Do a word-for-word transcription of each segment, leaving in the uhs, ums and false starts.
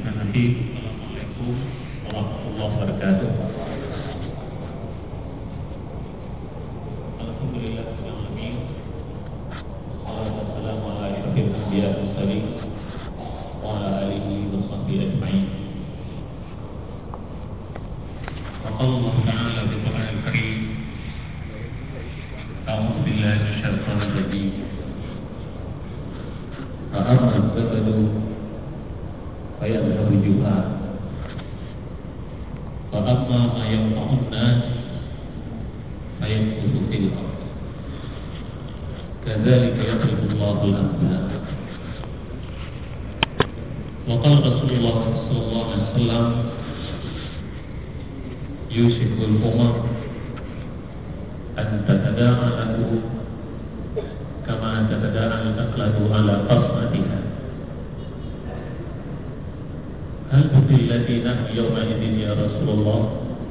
Assalamualaikum warahmatullahi wabarakatuh. Alhamdulillahirabbil alamin. Wassalatu wassalamu ala asyrofil anbiya'i wal mursalin wa ala alihi wa sahbihi ajma'in. Wa qala Allah ta'ala fil Qur'anil Karim, a'udzu billahi minasyaitonir rajim. Fa'amma az-zabadu fayadhhabu juha wa amma ma yanfa'un nas fayamkuthu fil ardh kadzalika yadribu Allahu al-amthal. Wa qala Rasulullah sallallahu alaihi wasallam, yushikul umam an tatada'a lahu kama tatada'a al-aqlatu ala qas'atiha. Hal billati nahnu yawma idin ya Rasulullah?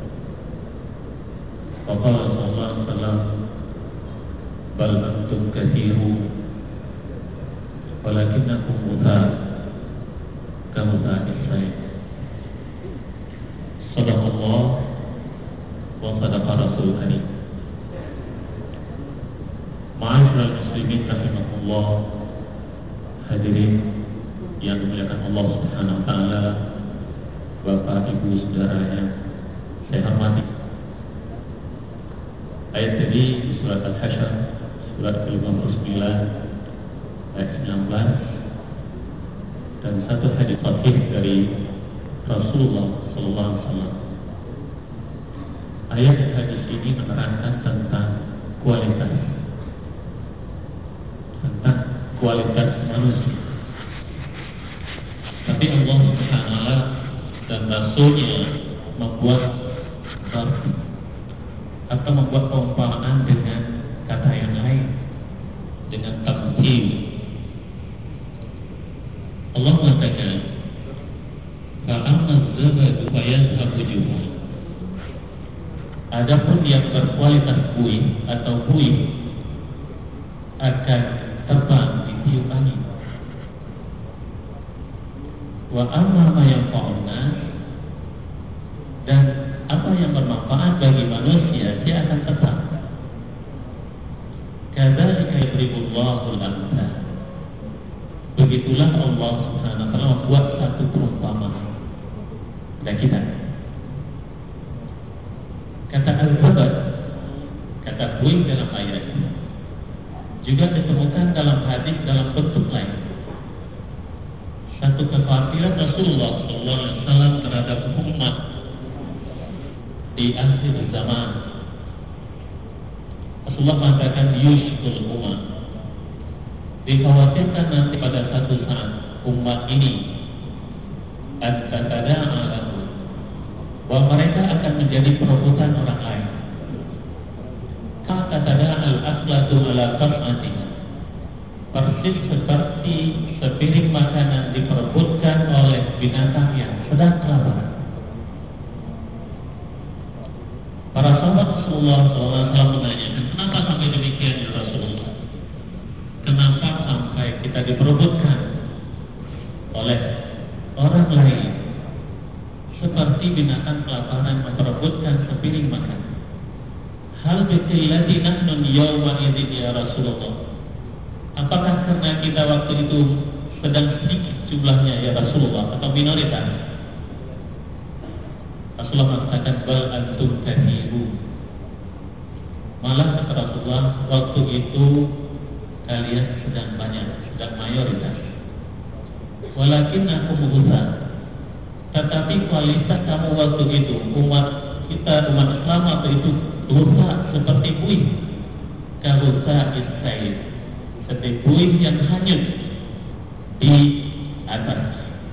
Faqala sallallahu alaihi wasallam, bal antum katsirun walakinnakum muthar kamutha'is sayf. Sadaqallah wa sadaqa Rasul karim. Ma'asyiral muslimin rahimakumullah, hadirin yang dimuliakan Allah Subhanahu wa taala, Bapak, Ibu, saudara yang saya hormati. Ayat tadi di surat Al-Hasyr, surat ke lima puluh sembilan ayat sembilan belas, dan satu hadis sahih dari Rasulullah sallallahu alaihi wasallam. Ayat hadis ini menerangkan tentang kualitas tentang kualitas manusia. Tapi Allah Subhanahu wa taala dan Rasulnya membuat atau membuat perumpamaan dengan kata yang lain, dengan tamthil. Allah mengatakan, fa'amma az-zabadu fayadhhabu juha. Adapun yang berkualitas buih atau buih akan terbang di tiup angin. Wa amma ma yanfa'un nas, dan apa yang bermanfaat bagi manusia dia akan tetap. Kadzalika yadribullahu al-amthal. Begitulah Allah Subhanahu wa taala membuat satu perumpamaan kepada kita. Kata al-zabad, kata buih dalam ayat juga ditemukan dalam hadis dalam bentuk lain. Satu kekhawatiran Rasulullah sallallahu alaihi wasallam terhadap umat di akhir zaman. Rasulullah mengatakan yushkul umat, dikhawatirkan nanti pada satu saat umat ini at-tatada'a lahu, bahwa mereka akan menjadi perebutan orang lain. Kata tatada'a al-aqlatu ala qas'atiha, persis seperti sepiring makanan diperebutkan oleh binatang yang sedang kelaparan. Para sahabat Rasulullah sallallahu alaihi wasallam menanyakan, kenapa sampai demikian ya Rasulullah? Kenapa sampai kita diperebutkan oleh orang lain seperti binatang kelaparan memperebutkan sepiring makanan? Hal billati nahnu yawma idzin ya Rasulullah. Apakah karena kita waktu itu sedang sedikit jumlahnya ya Rasulullah, atau minoritas? Rasulullah mengatakan bal antum katsirun. Malah kata Rasulullah, waktu itu kalian sedang banyak, sedang mayoritas. Walakin aku mughsa, tetapi kualitas kamu waktu itu, umat kita, umat Islam waktu itu rusak seperti buih, karusa isail, seperti buih yang hanyut di atas.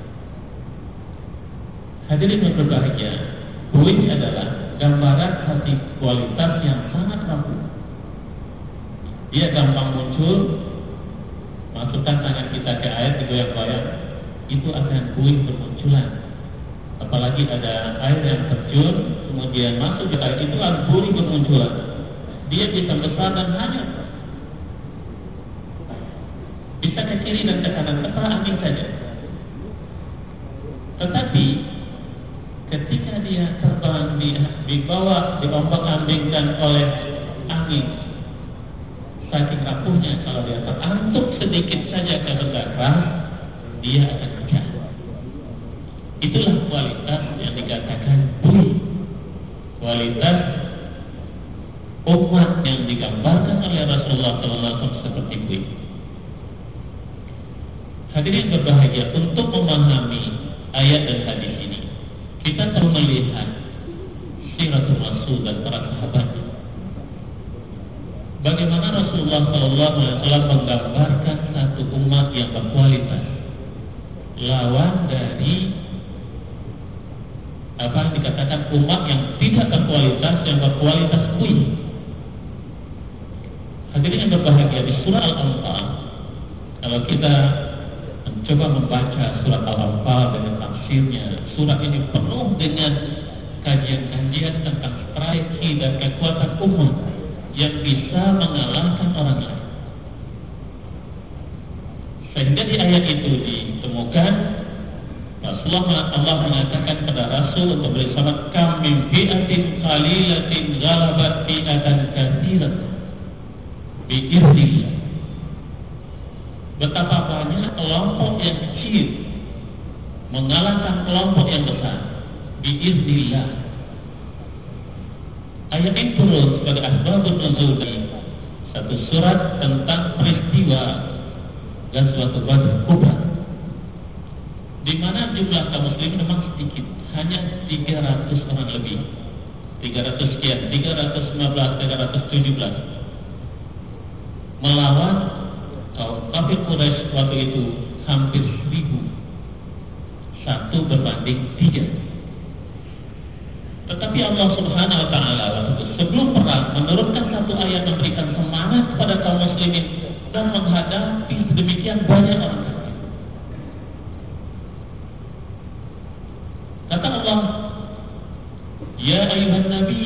Hadirin yang berbahagia, buih adalah gambaran hati kualitas yang sangat rapuh. Dia gampang muncul, masukkan tangan kita ke air, digoyang-goyang, itu akan buih bermunculan. Apalagi ada air yang terjun, kemudian masuk ke air, itu akan buih bermunculan. Dia bisa besar dan hanyut, bisa ke kiri dan ke kanan, terserah angin saja. Tetapi Hadirin berbahagia, untuk memahami ayat dan hadis ini, kita perlu melihat siratul Rasul dan para sahabat. Bagaimana Rasulullah shallallahu alaihi wasallam menggambarkan satu umat yang berkualitas, lawan dari apa yang dikatakan umat yang tidak berkualitas, yang berkualitas kuih. Hadirin yang berbahagia, di surah Al-Anfal, kalau kita mencoba membaca surat Al-Anfal dengan tafsirnya, surat ini penuh dengan kajian-kajian tentang strategi dan kekuatan umat yang bisa mengalahkan orang lain. Sehingga di ayat itu ditemukan Rasulullah Allah mengatakan kepada Rasul untuk bersama kam min fi'atin qalilatin ghalabat fi'atan katsiran bi'iznillah. Betapa banyak kelompok yang kecil mengalahkan kelompok yang besar bi'iznillah. Ayat ini turun sebagai asbabun nuzul dari satu surat tentang peristiwa dan suatu Badr Kubra, di mana jumlah kaum muslimin memang sedikit, hanya tiga ratus orang lebih, tiga ratus sekian, tiga ratus lima belas, tiga ratus tujuh belas, melawan kaum kafir Quraisy waktu itu hampir seribu, satu berbanding tiga. Tetapi Allah Subhanahu Wa Taala waktu itu sebelum perang menurunkan satu ayat memberikan semangat kepada kaum muslimin dan menghadapi sedemikian banyak orang kafir. Kata Allah, ya ayuhan nabi,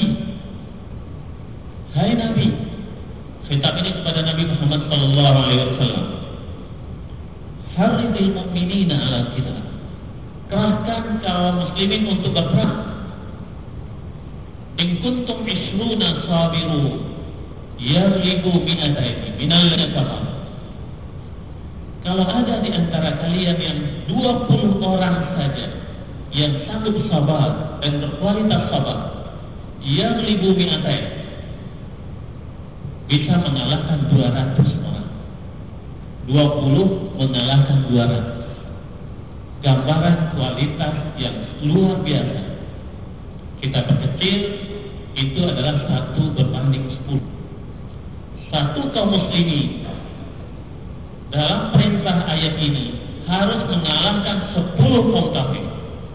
hai nabi, khitab ini kepada Nabi Muhammad sallallahu alaihi wasallam, harridil mu'minina ala kita, kerahkan kaum muslimin untuk berperang. In kuntum ishruna sabiru yaghlibu mi'ataini minal kafar. Kalau ada di antara kalian yang dua puluh orang saja yang sanggup sabar dan berkualitas sabar, yaghlibu mi'ataini, bisa mengalahkan dua ratus orang. dua puluh mengalahkan dua ratus. Gambaran kualitas yang luar biasa. Kita perkecil, itu adalah satu berbanding sepuluh. Satu kaum muslimin dalam perintah ayat ini harus mengalahkan sepuluh kaum kafir.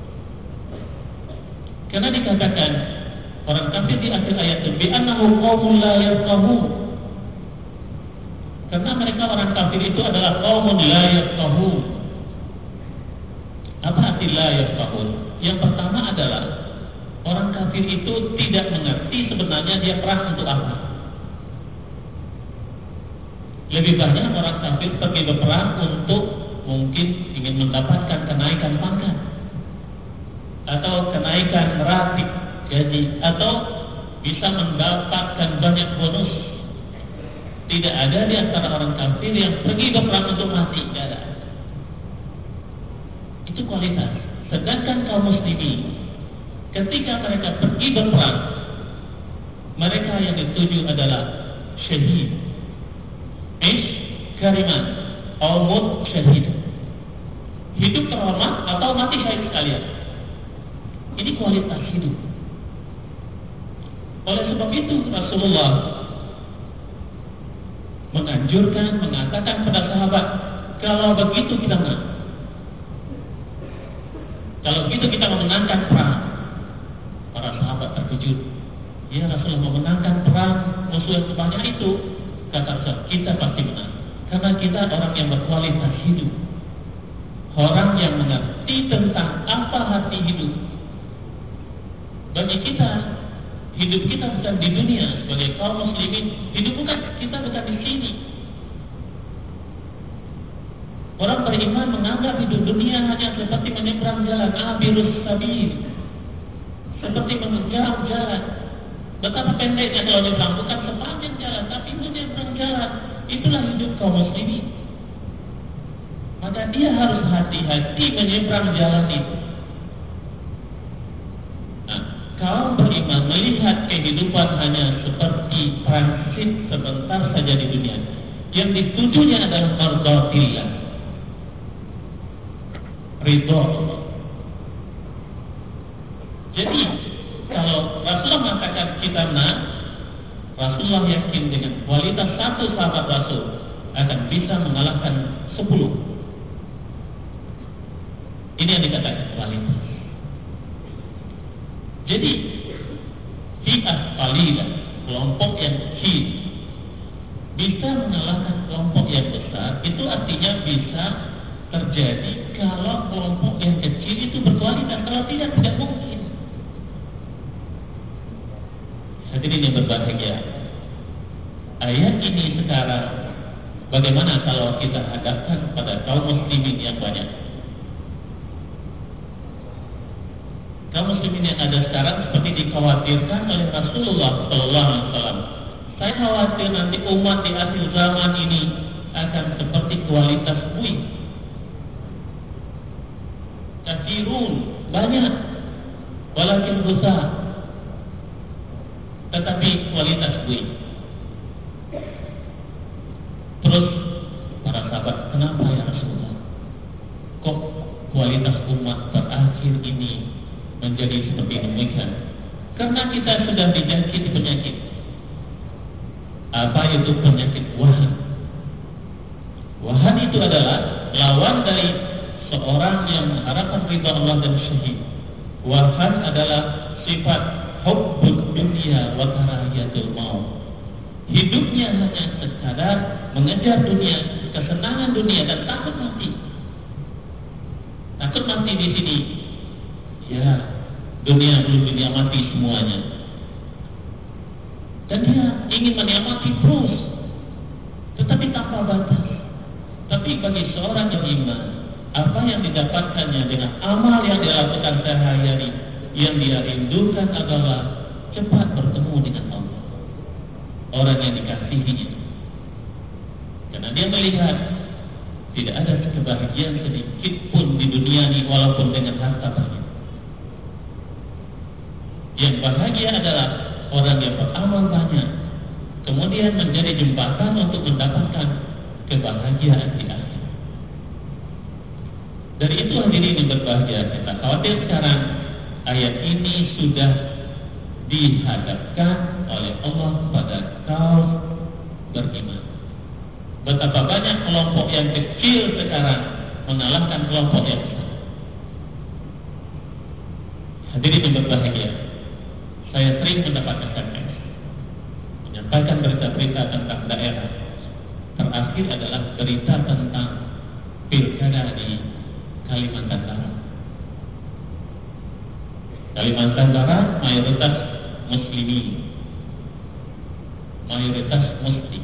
Karena dikatakan orang kafir di akhir ayat itu bi'annahu qaumun la yafqahun. Karena mereka orang kafir itu adalah qaumun la yafqahun. Apa arti la yafqahun? Yang pertama adalah orang kafir itu tidak mengerti sebenarnya dia perang untuk apa. Lebih banyak orang kafir pergi berperang untuk mungkin ingin mendapatkan kenaikan pangkat, atau kenaikan ratib gaji, atau bisa mendapatkan banyak bonus. Tidak ada di antara orang kafir yang pergi berperang untuk mati, tidak ada. Itu kualitas. Sedangkan kaum muslimin, ketika mereka pergi berperang, mereka yang dituju adalah syahid, ish kariman, atau mut syahid, hidup terhormat atau mati syahid sekalian. Ini kualitas hidup. Oleh sebab itu Rasulullah menganjurkan, mengatakan kepada sahabat, kalau begitu kita menang, kalau begitu kita memenangkan perang. Para sahabat terkejut. Ya Rasulullah, memenangkan perang musuh yang sebanyak itu? Kata Rasul, kita pasti menang. Karena kita orang yang berkualitas hidup, orang yang mengerti tentang apa hati hidup. Bagi kita, hidup kita bukan di dunia sebagai kaum muslimin. Hidup bukan kita bukan di sini. Orang beriman menganggap hidup dunia hanya seperti menyeberang jalan, abirus sabil, seperti menyeberang jalan. Betapa pendeknya kalau nyebrang, bukan sepanjang jalan, tapi menyeberang jalan. Itulah hidup kaum muslimin. Maka dia harus hati-hati menyeberang jalan itu. Nah, kaum beriman melihat kehidupan hanya seperti transit sebentar saja di dunia. Yang ditujunya adalah mardhatillah, ridho Allah. Jadi kalau Rasulullah mengatakan kita menang, Rasulullah yakin dengan kualitas satu sahabat Rasul akan bisa mengalahkan sepuluh. Ini yang dikatakan kualitas. Jadi fi'ah qalilah, kelompok yang kecil bisa mengalahkan kelompok yang besar, itu artinya bisa terjadi kalau kelompok yang kecil itu berkualitas. Kalau tidak, tidak mungkin. Hadirin yang berbahagia, ayat ini sekarang bagaimana kalau kita hadapkan pada kaum muslimin yang banyak? Kaum muslimin yang ada sekarang seperti dikhawatirkan oleh Rasulullah Sallallahu Alaihi Wasallam. Saya khawatir nanti umat di akhir zaman ini akan seperti kualitas buih. Kathirun, banyak, walakin besar, tetapi kualitas buih. Terus para sahabat, kenapa ya Rasulullah? Kok kualitas umat terakhir ini menjadi seperti demikian? Karena kita sudah dijangkiti penyakit. Apa itu penyakit wahan? Wahan itu adalah lawan dari seorang yang mengharapkan ridha Allah dan syahid. Wahan adalah sifat hubbud dunya wa karahiyatul maut. Hidupnya hanya sekadar mengejar dunia, kesenangan dunia dan takut mati. Takut mati di sini. Ya, dunia belum dinikmati semuanya. Dan dia ingin menikmati terus, tetapi tanpa batas. Tapi bagi seorang yang iman, apa yang didapatkannya dengan amal yang dilakukan sehari-hari, yang dia rindukan adalah cepat bertemu dengan Allah, orang yang dikasihinya. Karena dia melihat tidak ada kebahagiaan sedikit pun di dunia ini walaupun dengan harta banyak. Yang bahagia adalah orang yang beramal banyak, kemudian menjadi jembatan untuk mendapatkan kebahagiaan di akhir. Dari itu hadirin yang berbahagia, kita khawatir sekarang ayat ini sudah dihadapkan oleh Allah pada kaum beriman. Betapa banyak kelompok yang kecil sekarang mengalahkan kelompok yang besar. Hadirin yang berbahagia, saya sering mendapat S M S menyampaikan berita-berita tentang daerah. Terakhir adalah berita tentang pilkada di Kalimantan Barat. Kalimantan Barat mayoritas muslimin, mayoritas muslim.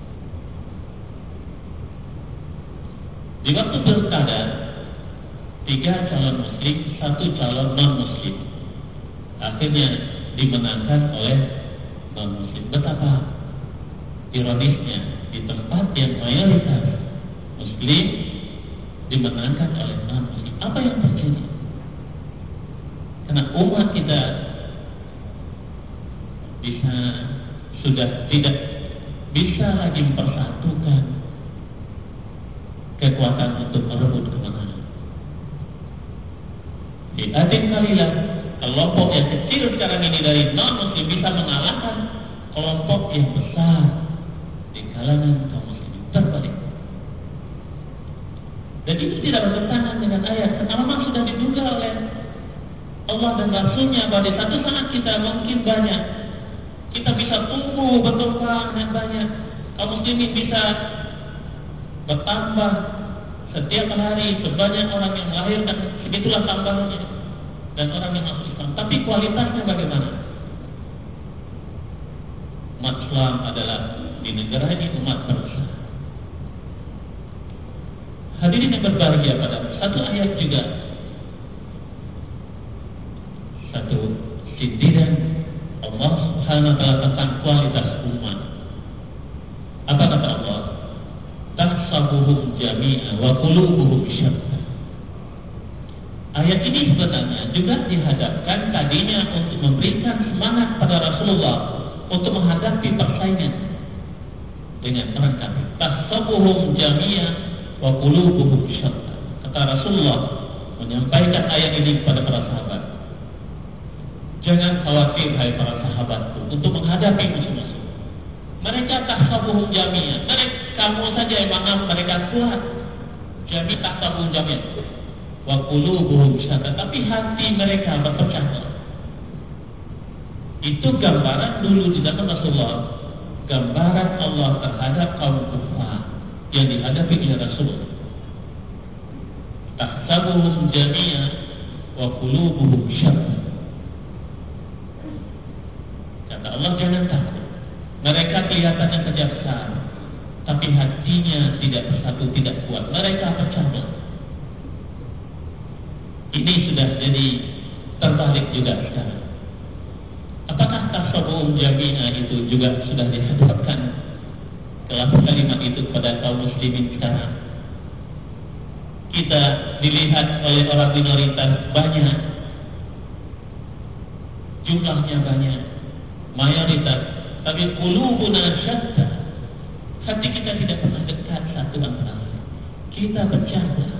Di waktu pilkada, tiga calon muslim, satu calon non muslim. Akhirnya dimenangkan oleh non-muslim. Betapa ironisnya, di tempat yang mayoritas muslim dimenangkan oleh non-muslim. Apa yang terjadi? Karena umat kita bisa sudah tidak bisa lagi mempersatukan kekuatan untuk merebut kemenangan. Di adin kalilah, kelompok yang kecil sekarang ini dari non-muslim bisa mengalahkan kelompok yang besar di kalangan kaum muslimin. Terbalik. Dan itu tidak bertentangan dengan ayat. Karena memang sudah diduga oleh Allah dan Rasulnya bahwa di satu saat kita mungkin banyak, kita bisa tumbuh berkembang dengan banyak, kaum muslimin bisa bertambah setiap hari sebanyak orang yang melahirkan, segitulah tambahnya, dan orang yang masuk Islam. Tapi kualitasnya bagaimana? Umat Islam adalah di negara ini umat berbesar. Hadirin yang berbahagia, pada satu ayat juga satu sindiran Allah Subhanahu wa taala tentang kualitas umat. Apa kata Allah? Tahsabuhum jami'a wa qulubuhum syatta. Ayat ini sebenarnya juga dihadapkan tadinya untuk memberikan semangat pada Rasulullah untuk menghadapi persaingan dengan orang kafir. Tahsabuhum jami'a wa qulubuhum syatta. Kata Rasulullah, menyampaikan ayat ini kepada para sahabat. Jangan khawatir hai para sahabatku untuk menghadapi musuh-musuh. Mereka tahsabuhum jami'an. Mereka kamu saja yang menganggap mereka kuat. Jami' tahsabuhum jami'an. Wa qulubuhum syatta. Tapi hati mereka berpecah belah. Itu gambaran dulu di zaman Rasulullah. Gambaran Allah terhadap kaum kufar yang dihadapi oleh Rasulullah. Tahsabuhum jami'an wa qulubuhum syatta. Kata Allah, jangan takut. Mereka kelihatannya kejaksaan, tapi hatinya tidak bersatu, tidak kuat. Mereka pecah belah. Ini sudah jadi terbalik juga sekarang. Apakah tahsabuhum jami'a itu juga sudah dihadapkan dalam kalimat itu kepada kaum muslimin sekarang? Kita dilihat oleh orang minoritas banyak, jumlahnya banyak, mayoritas, tapi qulubuna syatta. Hati kita tidak pernah dekat satu sama lain. Kita pecah belah.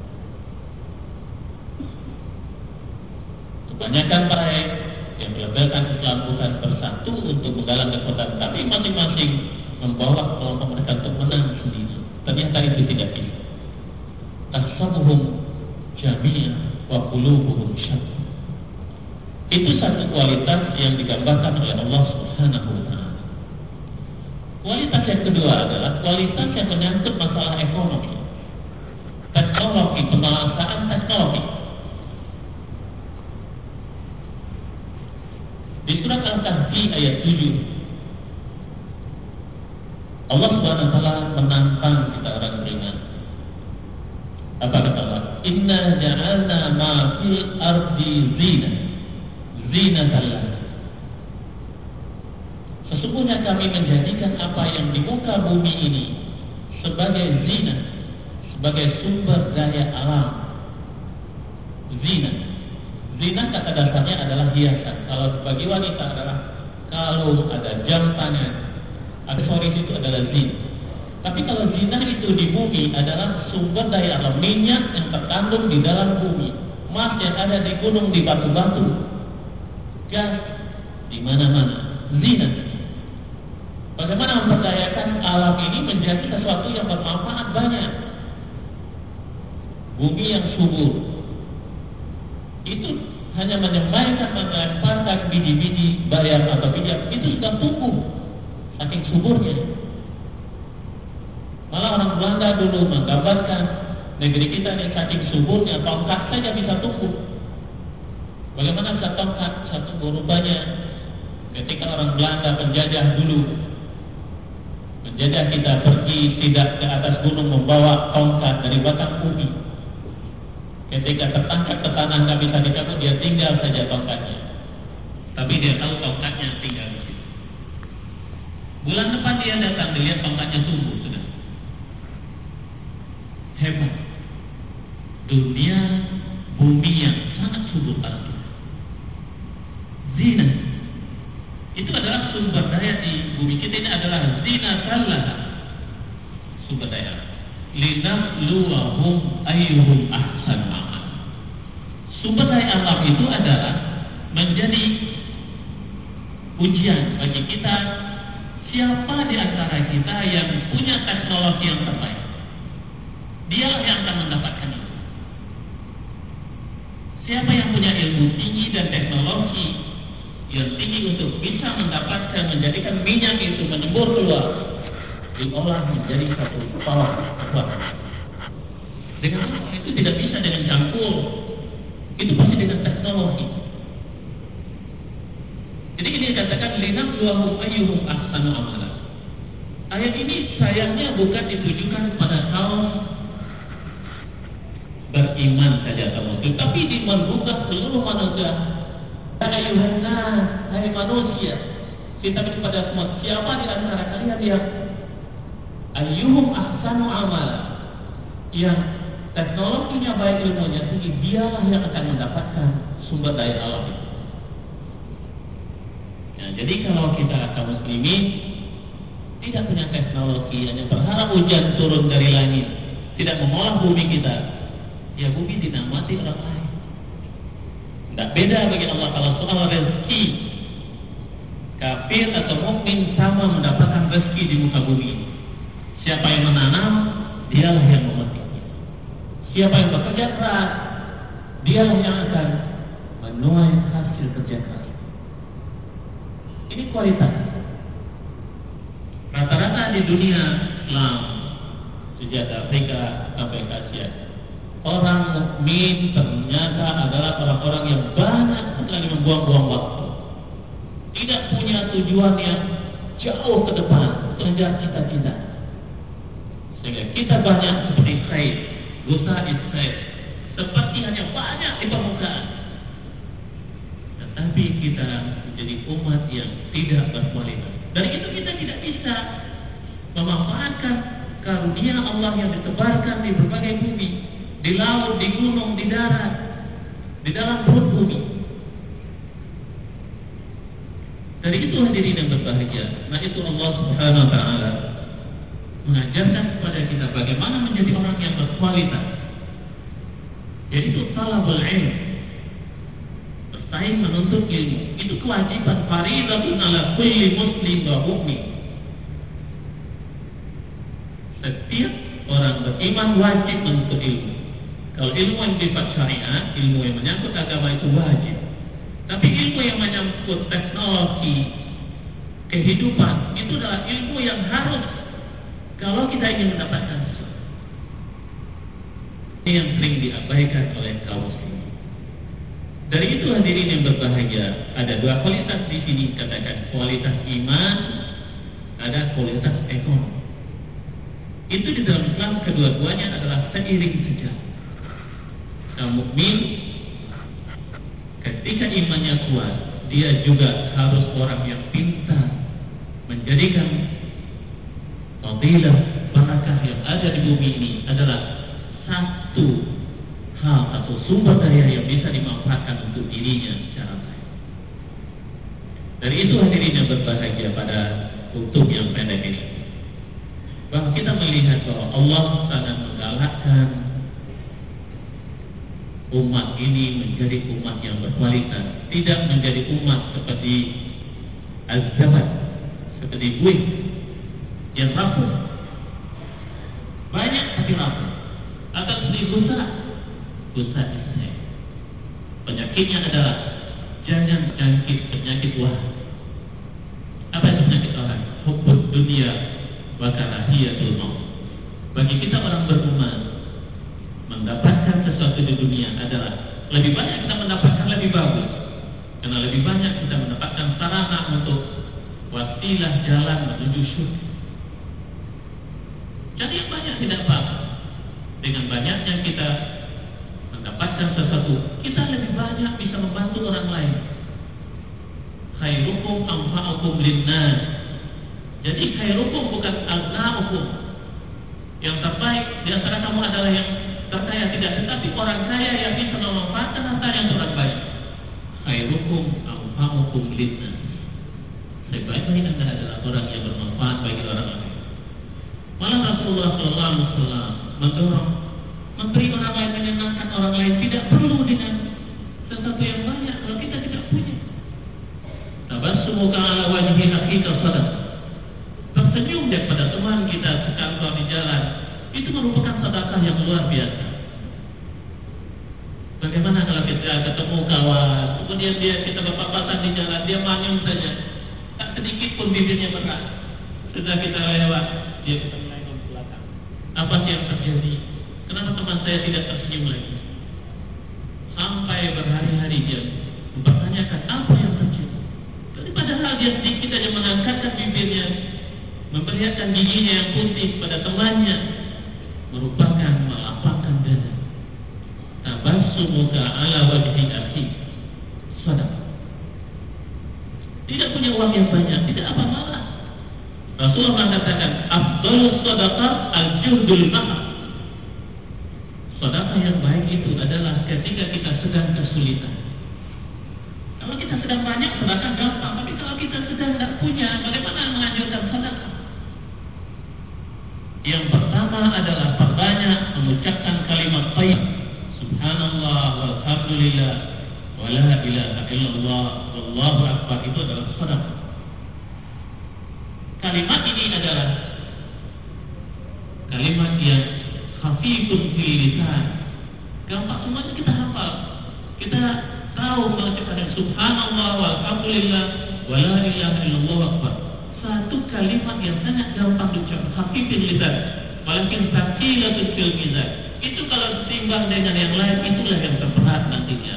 Kebanyakan baik yang melebelkan Islam bukan bersatu untuk menggalang kekuatan, tapi masing-masing membawa kelompok mereka untuk menang sendiri. Ternyata itu tidak bisa. Tahsabuhum jami'an wa qulubuhum syatta. Itu satu kualitas yang digambarkan oleh Allah Subhanahu wa taala. Kualitas yang kedua adalah kualitas yang menyangkut masalah ekonomi, teknologi, penguasaan teknologi. Di surat Al-Kahfi ayat tujuh, Allah Subhanahu wa taala menantang kita orang beriman. Apa kata Allah? Inna ja'alna ma fil ardi zinah zinatallah. Sesungguhnya kami menjadikan apa yang di muka bumi ini sebagai zina, sebagai sumber daya alam. Zina, zina kata dasarnya adalah hiasan. Kalau bagi wanita adalah kalung, ada jam tangan, aksesoris itu adalah zina. Tapi kalau zina itu di bumi adalah sumber daya alam, minyak yang terkandung di dalam bumi, emas yang ada di gunung, di batu-batu, gas di mana-mana, zina. Bagaimana memperdayakan alam ini menjadi sesuatu yang bermanfaat banyak? Bumi yang subur itu hanya menyembahkan, melemparkan biji-biji bayam atau bijak, itu sudah tumbuh saking suburnya. Malah orang Belanda dulu menggambarkan negeri kita ini saking suburnya, tongkat saja bisa tumbuh. Bagaimana bisa tongkat bisa tumbuh? Rupanya ketika orang Belanda penjajah dulu menjajah kita, pergi tidak ke atas gunung membawa tongkat dari batang bumi. Ketika tertangkap ke tanah nggak bisa dicabut, dia tinggal saja tongkatnya. Tapi dia tahu tongkatnya tinggal di situ. Bulan depan dia datang, dilihat tongkatnya tumbuh sudah. Hebat. Dunia bumi yang sangat subur pasti. Zina itu adalah sumber daya di bumi kita, ini adalah zinatallah, sumber daya. Linabluwahum ayyuhum ahsanu amal. Sumber daya alam itu adalah menjadi ujian bagi kita, siapa di antara kita yang punya teknologi yang terbaik. Dialah yang akan mendapatkan itu. Siapa yang punya ilmu tinggi dan teknologi yang tinggi untuk bisa mendapatkan, menjadikan minyak itu menyembur keluar, diolah menjadi satu power. Dengan apa? Itu tidak bisa dengan campur, itu pasti dengan teknologi. Jadi ini dikatakan linabluwahum ayyuhum ahsanu amala. Ayat ini sayangnya bukan ditujukan kepada kaum beriman saja kamu, tetapi dimenggugah seluruh manusia. Ayuhan nas, hai manusia, kita kepada semua, siapa di antara kalian yang ayyuhum ahsanu amala, yang teknologinya baik, ilmunya tinggi, dialah yang akan mendapatkan sumber daya alam itu. Nah, jadi kalau kita kaum muslimin tidak punya teknologi, hanya berharap hujan turun dari langit, tidak mengolah bumi kita, ya bumi dinamati orang lain. Tidak beda bagi Allah kalau soal rezeki. Kafir atau mukmin sama mendapatkan rezeki di muka bumi. Siapa yang menanam, dialah yang memetik. Siapa yang bekerja keras, dialah yang akan menuai hasil kerja keras. Ini kualitas. Rata-rata di dunia Islam, sejak Afrika sampai ke Asia, orang mukmin ternyata adalah orang-orang yang banyak sekali membuang-buang waktu, tidak punya tujuan yang jauh ke depan, mengejar cita-cita. Sehingga kita banyak seperti khair, dosa is khair, seperti hanya banyak di permukaan. Tetapi kita menjadi umat yang tidak berkualitas. Dari itu kita tidak bisa memanfaatkan karunia Allah yang ditebarkan di berbagai bumi, di laut, di gunung, di darat, di dalam perut bumi. Dari itu hadirin yang berbahagia, nah itu Allah Subhanahu wa taala mengajarkan kepada kita bagaimana menjadi orang yang berkualitas, yaitu talabul ilm, bersaing menuntut ilmu. Itu kewajiban fardhatun ala kulli muslim wa mukmin. Setiap orang beriman wajib menuntut ilmu. Kalau ilmu yang bersifat syariat, ilmu yang menyangkut agama itu wajib. Tapi ilmu yang menyangkut teknologi, kehidupan, itu adalah ilmu yang harus kalau kita ingin mendapatkan sesuatu. Ini yang sering diabaikan oleh kaum muslimin. Dari itu hadirin yang berbahagia, ada dua kualitas di sini, katakan kualitas iman, ada kualitas ekonomi. Itu di dalam Islam kedua-duanya adalah seiring sejalan. Kaum mukmin ketika imannya kuat, dia juga harus orang yang pintar menjadikan fadilah barakah yang ada di bumi ini adalah satu hal atau sumber daya yang bisa dimanfaatkan untuk dirinya secara baik. Dari itu hadirin yang berbahagia pada kutub yang pendek ini, bahwa kita melihat bahwa Allah sangat menggalakkan umat ini menjadi umat yang berkualitas, tidak menjadi umat seperti az-zaman, seperti buih yang rapuh, banyak tapi rapuh, atau seperti busa, busa isnya. Penyakitnya adalah jangan jangkit penyakit wah. Apa itu penyakit wah? Hubbud dunia wa karahiyatul maut. Bagi kita orang beriman, mendapatkan sesuatu di dunia adalah lebih banyak kita mendapatkan lebih bagus, karena lebih banyak kita mendapatkan sarana untuk wasilah jalan menuju syurga. Jadi yang banyak tidak apa-apa. Dengan banyaknya kita mendapatkan sesuatu, kita lebih banyak bisa membantu orang lain. Khairukum anfa'ukum linnas. Jadi khairukum bukan aghna'ukum. Yang terbaik di antara kamu adalah yang terkaya, tidak, tetapi orang kaya yang bisa memanfaatkan hartanya untuk orang baik. Khairukum anfa'ukum linnas. Sebaik-baik Anda adalah orang yang bermanfaat bagi orang lain. Malah Rasulullah shallallahu alaihi wasallam mendorong memberi orang lain, menyenangkan orang lain, tidak perlu dengan sesuatu yang banyak kalau kita tidak punya. Tabassumuka ala wajhi akhika sadaqah. Tersenyum daripada teman kita sekantor di jalan, itu merupakan sedekah yang luar biasa. Bagaimana kalau kita ketemu kawan, kemudian dia kita berpapasan di jalan, dia manyun saja, tak sedikit pun bibirnya berat. Setelah kita lewat, dia kita menengok ke belakang. Apa sih yang terjadi? Kenapa teman saya tidak tersenyum lagi? Sampai berhari-hari dia mempertanyakan apa yang terjadi. Tapi padahal dia sedikit saja mengangkatkan bibirnya, memperlihatkan giginya yang putih pada temannya, merupakan melapangkan dada. Tabassumuka ala wajhi akhi sadaqah. Tidak punya uang yang banyak, tidak apa malah. Rasulullah mengatakan afdhalus sadaqah al-juhdul mahal. Sedekah yang baik itu adalah ketika kita sedang kesulitan. Kalau kita sedang banyak, sedekah gampang. Tapi kalau kita sedang tidak punya, bagaimana menganjurkan sedekah? Yang pertama adalah perbanyak mengucapkan kalimat thayyib. Alhamdulillah wa la ilaha illallah wallahu akbar itu adalah sedekah. Kalimat ini adalah kalimat yang khafifun fil lisan. Gampang semuanya kita hafal. Kita tahu mengucapkan subhanallah walhamdulillah wa la ilaha illallah akbar. Satu kalimat yang sangat gampang diucapkan, khafifun lisan, walakin thaqilatun fil mizan. Itu kalau ditimbang dengan yang lain, itulah yang terberat nantinya.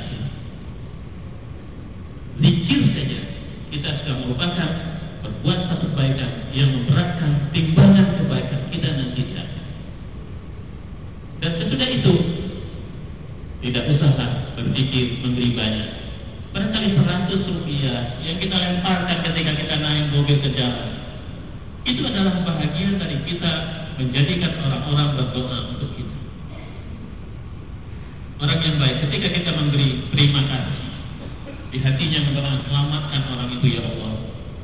Zikir saja kita sudah merupakan berbuat satu kebaikan yang memberatkan timbangan kebaikan kita nantinya. Dan sesudah itu tidak usahlah berpikir memberi banyak. Barangkali seratus rupiah yang kita lemparkan ketika kita naik mobil ke jalan, itu adalah bahagian dari kita menjadikan orang-orang berdoa untuk kita. Orang yang baik ketika kita memberi terima kasih, di hatinya mendoakan selamatkan orang itu ya Allah.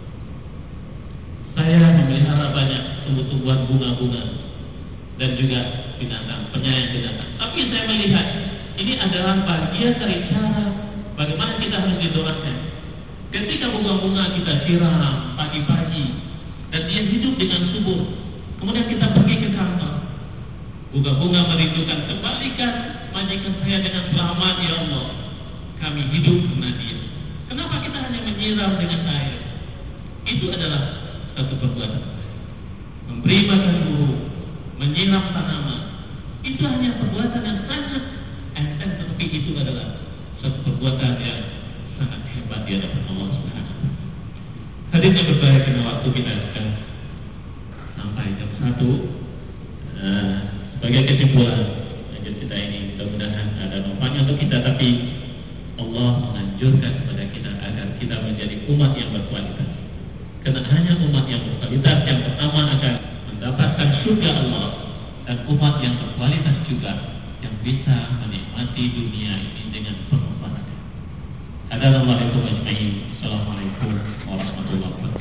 Saya memelihara banyak tumbuh-tumbuhan bunga-bunga dan juga binatang, penyayang binatang. Tapi saya melihat ini adalah bagian dari cara bagaimana kita harus didoakan. Ketika bunga-bunga kita siram pagi-pagi dan dia hidup dengan subur, kemudian kita pergi ke kantor, bunga-bunga merindukan, kembalikan majikan saya dengan selamat ya Allah. Kami hidup karena dia. Kenapa kita hanya menyiram dengan air? Itu adalah satu perbuatan. Memberi makan burung, menyiram tanaman, itu hanya perbuatan yang sangat enteng, tetapi itu adalah satu perbuatan yang sangat hebat di hadapan Allah Subhanahu wa taala. Hadirin yang berbahagia, waktu kita sudah sampai jam satu. Nah, sebagai kesimpulan majelis kita ini, mudah-mudahan ada manfaatnya untuk kita, tapi Allah menganjurkan kepada kita agar kita menjadi umat yang berkualitas. Karena hanya umat yang berkualitas yang pertama akan mendapatkan surga Allah, dan umat yang berkualitas juga yang bisa menikmati dunia ini dengan penuh bahagia. Assalamualaikum warahmatullahi wabarakatuh.